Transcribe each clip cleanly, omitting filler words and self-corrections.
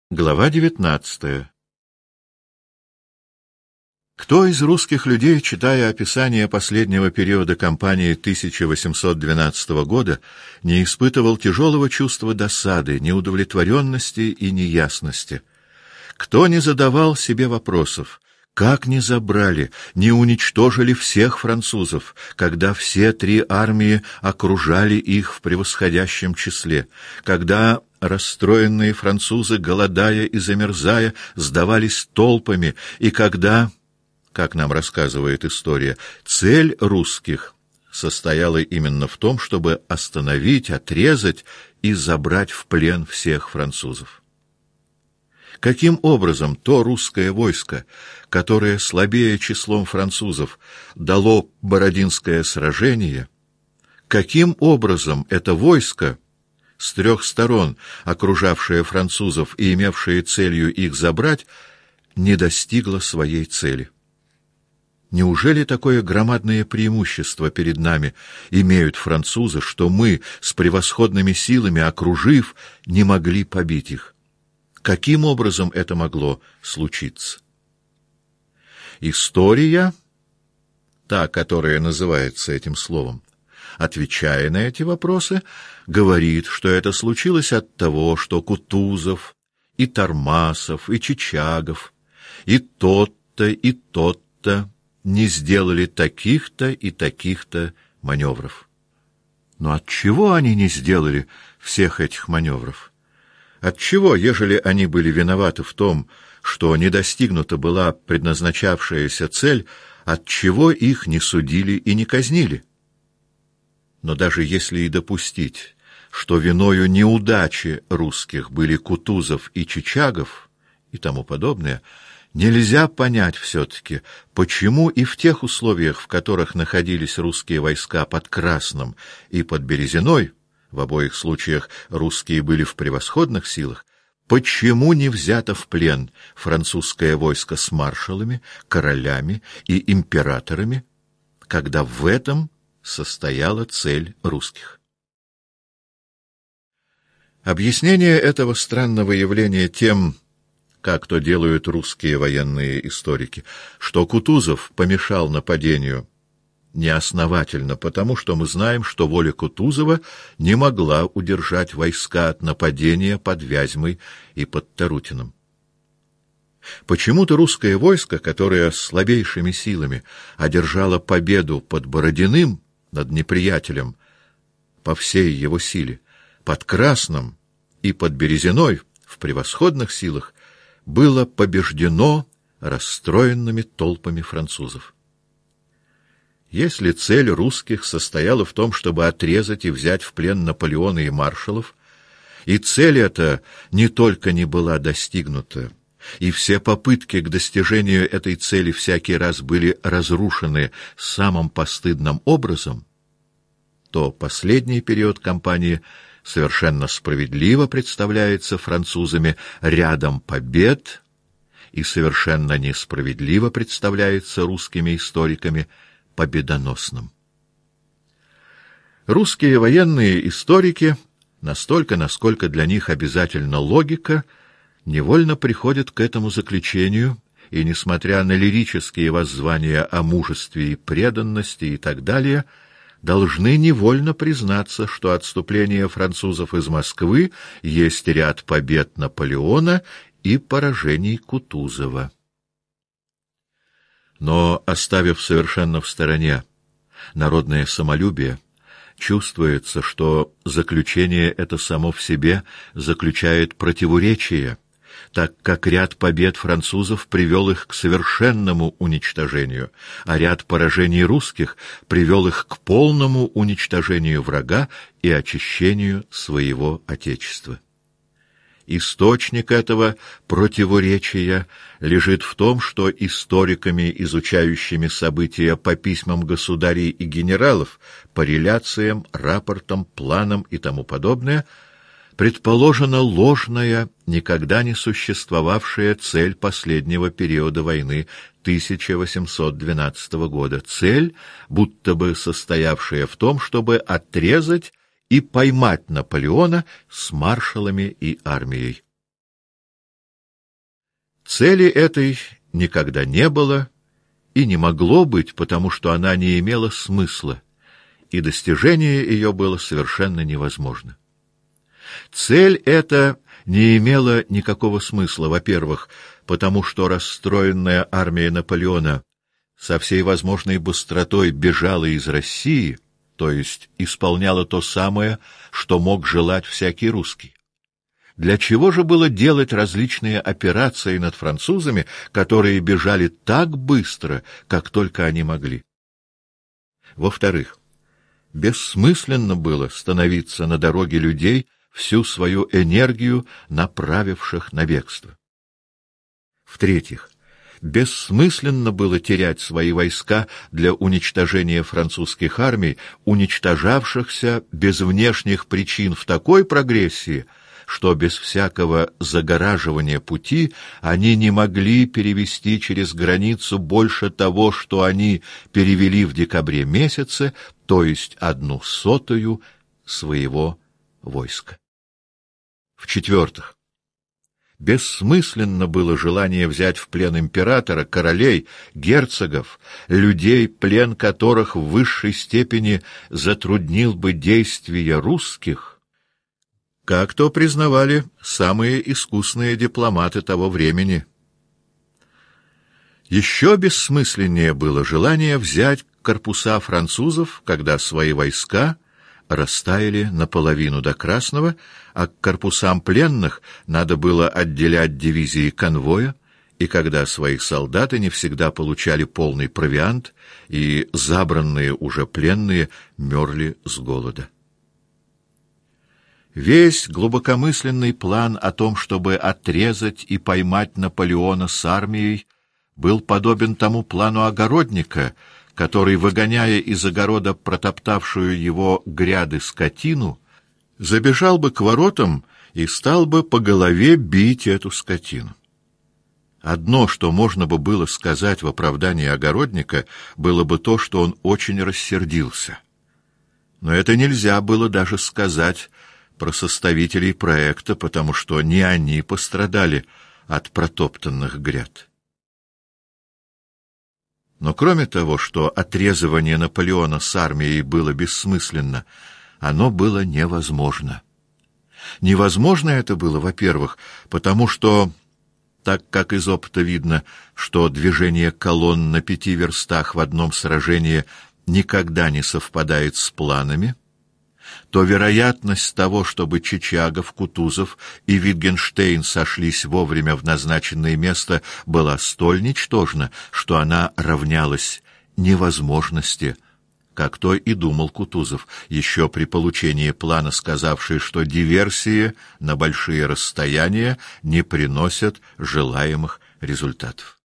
Глава 19. Кто из русских людей, читая описание последнего периода кампании 1812 года, не испытывал тяжелого чувства досады, неудовлетворенности и неясности? Кто не задавал себе вопросов, как не забрали, не уничтожили всех французов, когда все три армии окружали их в превосходящем числе, когда расстроенные французы, голодая и замерзая, сдавались толпами, и когда, как нам рассказывает история, цель русских состояла именно в том, чтобы остановить, отрезать и забрать в плен всех французов? Каким образом то русское войско, которое слабее числом французов дало Бородинское сражение, каким образом это войско, с трех сторон окружавшее французов и имевшее целью их забрать, не достигло своей цели? Неужели такое громадное преимущество перед нами имеют французы, что мы с превосходными силами, окружив, не могли побить их? Каким образом это могло случиться? История, та, которая называется этим словом, отвечая на эти вопросы, говорит, что это случилось от того, что Кутузов, и Тормасов, и Чичагов, и тот-то, и тот-то не сделали таких-то и таких-то маневров. Но отчего они не сделали всех этих маневров? Отчего, ежели они были виноваты в том, что не достигнута была предназначавшаяся цель, отчего их не судили и не казнили? Но даже если и допустить, что виною неудачи русских были Кутузов и Чичагов и тому подобное, нельзя понять все-таки, почему и в тех условиях, в которых находились русские войска под Красным и под Березиной, в обоих случаях русские были в превосходных силах, почему не взято в плен французское войско с маршалами, королями и императорами, когда в этом состояла цель русских? Объяснение этого странного явления тем, как то делают русские военные историки, что Кутузов помешал нападению, неосновательно, потому что мы знаем, что воля Кутузова не могла удержать войска от нападения под Вязьмой и под Тарутиным. Почему-то русское войско, которое слабейшими силами одержало победу под Бородиным над неприятелем по всей его силе, под Красным и под Березиной в превосходных силах, было побеждено расстроенными толпами французов. Если цель русских состояла в том, чтобы отрезать и взять в плен Наполеона и маршалов, и цель эта не только не была достигнута, и все попытки к достижению этой цели всякий раз были разрушены самым постыдным образом, то последний период кампании совершенно справедливо представляется французами рядом побед и совершенно несправедливо представляется русскими историками победоносным. Русские военные историки, настолько, насколько для них обязательна логика, невольно приходят к этому заключению, и, несмотря на лирические воззвания о мужестве и преданности и так далее, должны невольно признаться, что отступление французов из Москвы есть ряд побед Наполеона и поражений Кутузова. Но, оставив совершенно в стороне народное самолюбие, чувствуется, что заключение это само в себе заключает противоречие, так как ряд побед французов привел их к совершенному уничтожению, а ряд поражений русских привел их к полному уничтожению врага и очищению своего отечества. Источник этого противоречия лежит в том, что историками, изучающими события по письмам государей и генералов, по реляциям, рапортам, планам и тому подобное, предположена ложная, никогда не существовавшая цель последнего периода войны 1812 года. Цель, будто бы состоявшая в том, чтобы отрезать и поймать Наполеона с маршалами и армией. Цели этой никогда не было и не могло быть, потому что она не имела смысла, и достижение ее было совершенно невозможно. Цель эта не имела никакого смысла, во-первых, потому что расстроенная армия Наполеона со всей возможной быстротой бежала из России, то есть исполняла то самое, что мог желать всякий русский. Для чего же было делать различные операции над французами, которые бежали так быстро, как только они могли? Во-вторых, бессмысленно было становиться на дороге людей, всю свою энергию направивших на бегство. В-третьих, бессмысленно было терять свои войска для уничтожения французских армий, уничтожавшихся без внешних причин в такой прогрессии, что без всякого загораживания пути они не могли перевести через границу больше того, что они перевели в декабре месяце, то есть 1/100 своего войска. В-четвертых, бессмысленно было желание взять в плен императора, королей, герцогов, людей, плен которых в высшей степени затруднил бы действия русских, как то признавали самые искусные дипломаты того времени. Еще бессмысленнее было желание взять корпуса французов, когда свои войска растаяли наполовину до Красного, а к корпусам пленных надо было отделять дивизии конвоя, и когда свои солдаты не всегда получали полный провиант, и забранные уже пленные мерли с голода. Весь глубокомысленный план о том, чтобы отрезать и поймать Наполеона с армией, был подобен тому плану огородника, который, выгоняя из огорода протоптавшую его гряды скотину, забежал бы к воротам и стал бы по голове бить эту скотину. Одно, что можно бы было сказать в оправдании огородника, было бы то, что он очень рассердился. Но это нельзя было даже сказать про составителей проекта, потому что не они пострадали от протоптанных гряд. Но кроме того, что отрезывание Наполеона с армией было бессмысленно, оно было невозможно. Невозможно это было, во-первых, потому что, так как из опыта видно, что движение колонн на 5 верстах в одном сражении никогда не совпадает с планами, то вероятность того, чтобы Чичагов, Кутузов и Витгенштейн сошлись вовремя в назначенное место, была столь ничтожна, что она равнялась невозможности, как то и думал Кутузов, еще при получении плана, сказавший, что диверсии на большие расстояния не приносят желаемых результатов.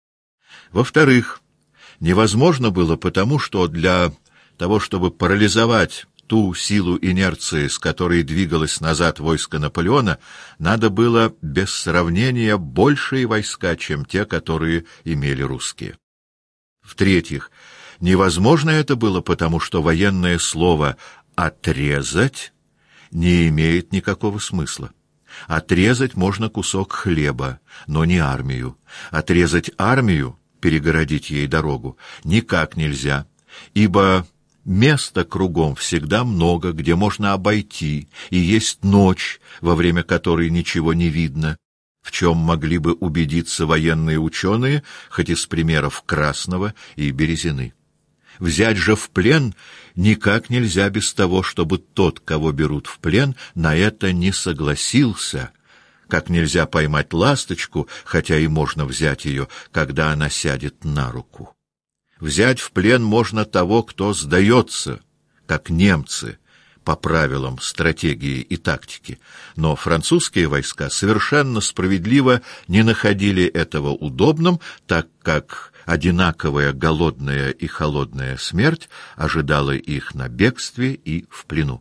Во-вторых, невозможно было потому, что для того, чтобы парализовать ту силу инерции, с которой двигалось назад войско Наполеона, надо было без сравнения большие войска, чем те, которые имели русские. В-третьих, невозможно это было потому, что военное слово «отрезать» не имеет никакого смысла. Отрезать можно кусок хлеба, но не армию. Отрезать армию, перегородить ей дорогу, никак нельзя, ибо места кругом всегда много, где можно обойти, и есть ночь, во время которой ничего не видно, в чем могли бы убедиться военные ученые, хоть из примеров Красного и Березины. Взять же в плен никак нельзя без того, чтобы тот, кого берут в плен, на это не согласился, как нельзя поймать ласточку, хотя и можно взять ее, когда она сядет на руку. Взять в плен можно того, кто сдается, как немцы, по правилам стратегии и тактики, но французские войска совершенно справедливо не находили этого удобным, так как одинаковая голодная и холодная смерть ожидала их на бегстве и в плену.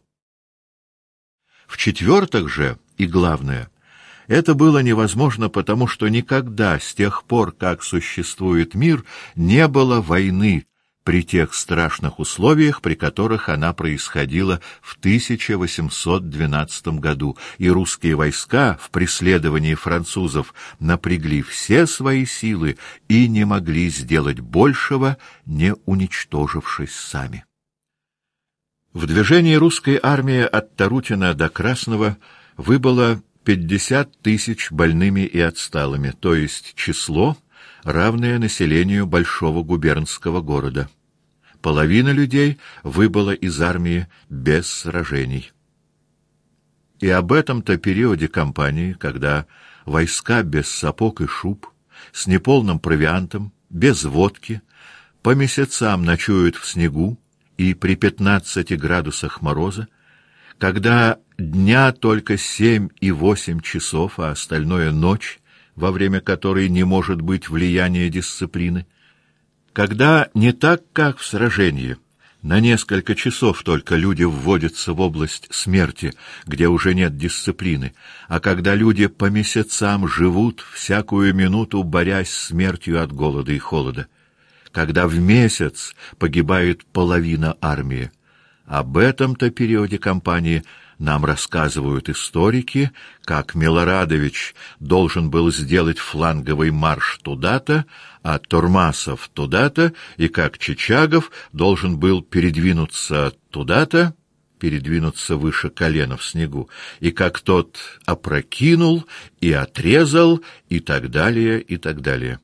В-четвертых же, и главное, это было невозможно, потому что никогда с тех пор, как существует мир, не было войны, при тех страшных условиях, при которых она происходила в 1812 году, и русские войска в преследовании французов напрягли все свои силы и не могли сделать большего, не уничтожившись сами. В движении русской армии от Тарутина до Красного выбыло 50 тысяч больными и отсталыми, то есть число, равное населению большого губернского города. Половина людей выбыла из армии без сражений. И об этом-то периоде кампании, когда войска без сапог и шуб, с неполным провиантом, без водки, по месяцам ночуют в снегу и при 15 градусах мороза, когда дня только 7 и 8 часов, а остальное ночь, во время которой не может быть влияния дисциплины, когда не так, как в сражении, на несколько часов только люди вводятся в область смерти, где уже нет дисциплины, а когда люди по месяцам живут, всякую минуту борясь с смертью от голода и холода, когда в месяц погибает половина армии. Об этом-то периоде кампании нам рассказывают историки, как Милорадович должен был сделать фланговый марш туда-то, а Тормасов туда-то, и как Чичагов должен был передвинуться туда-то, передвинуться выше колена в снегу, и как тот опрокинул и отрезал, и так далее, и так далее.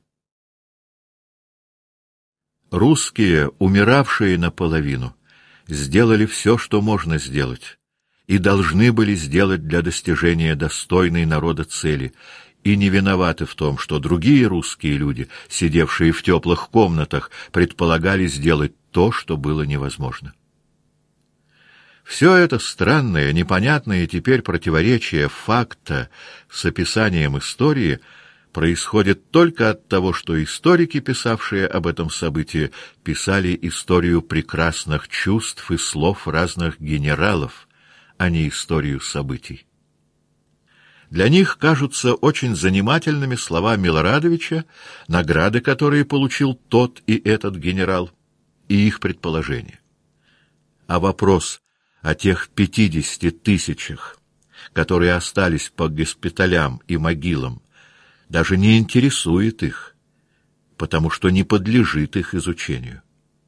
Русские, умиравшие наполовину, сделали все, что можно сделать, и должны были сделать для достижения достойной народа цели, и не виноваты в том, что другие русские люди, сидевшие в теплых комнатах, предполагали сделать то, что было невозможно. Все это странное, непонятное теперь противоречие факта с описанием истории происходит только от того, что историки, писавшие об этом событии, писали историю прекрасных чувств и слов разных генералов, а не историю событий. Для них кажутся очень занимательными слова Милорадовича, награды, которые получил тот и этот генерал, и их предположения. А вопрос о тех 50 тысячах, которые остались по госпиталям и могилам, даже не интересует их, потому что не подлежит их изучению.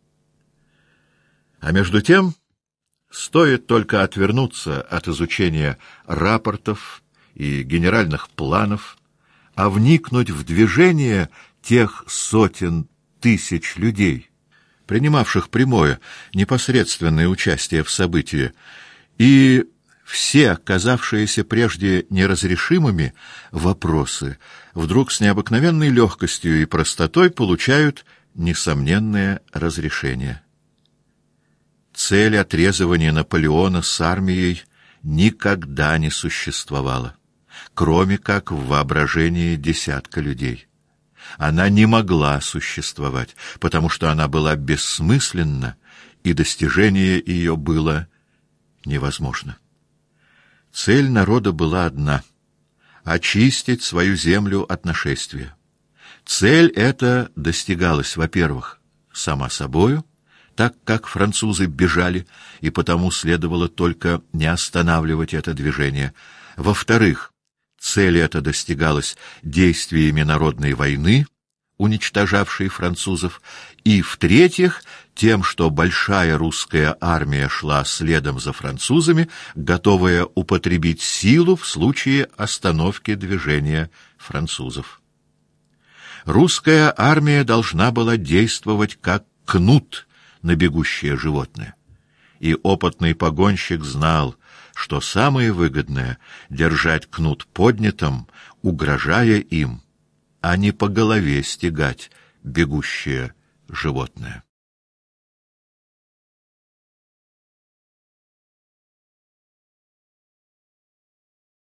А между тем, стоит только отвернуться от изучения рапортов и генеральных планов, а вникнуть в движение тех сотен тысяч людей, принимавших прямое, непосредственное участие в событии, и все, казавшиеся прежде неразрешимыми, вопросы вдруг с необыкновенной легкостью и простотой получают несомненное разрешение. Цель отрезывания Наполеона с армией никогда не существовала, кроме как в воображении десятка людей. Она не могла существовать, потому что она была бессмысленна, и достижение ее было невозможно. Цель народа была одна — очистить свою землю от нашествия. Цель эта достигалась, во-первых, сама собою, так как французы бежали, и потому следовало только не останавливать это движение. Во-вторых, цель эта достигалась действиями народной войны, уничтожавшей французов, и, в-третьих, тем, что большая русская армия шла следом за французами, готовая употребить силу в случае остановки движения французов. Русская армия должна была действовать как кнут на бегущее животное. И опытный погонщик знал, что самое выгодное — держать кнут поднятым, угрожая им, а не по голове стегать бегущее животное.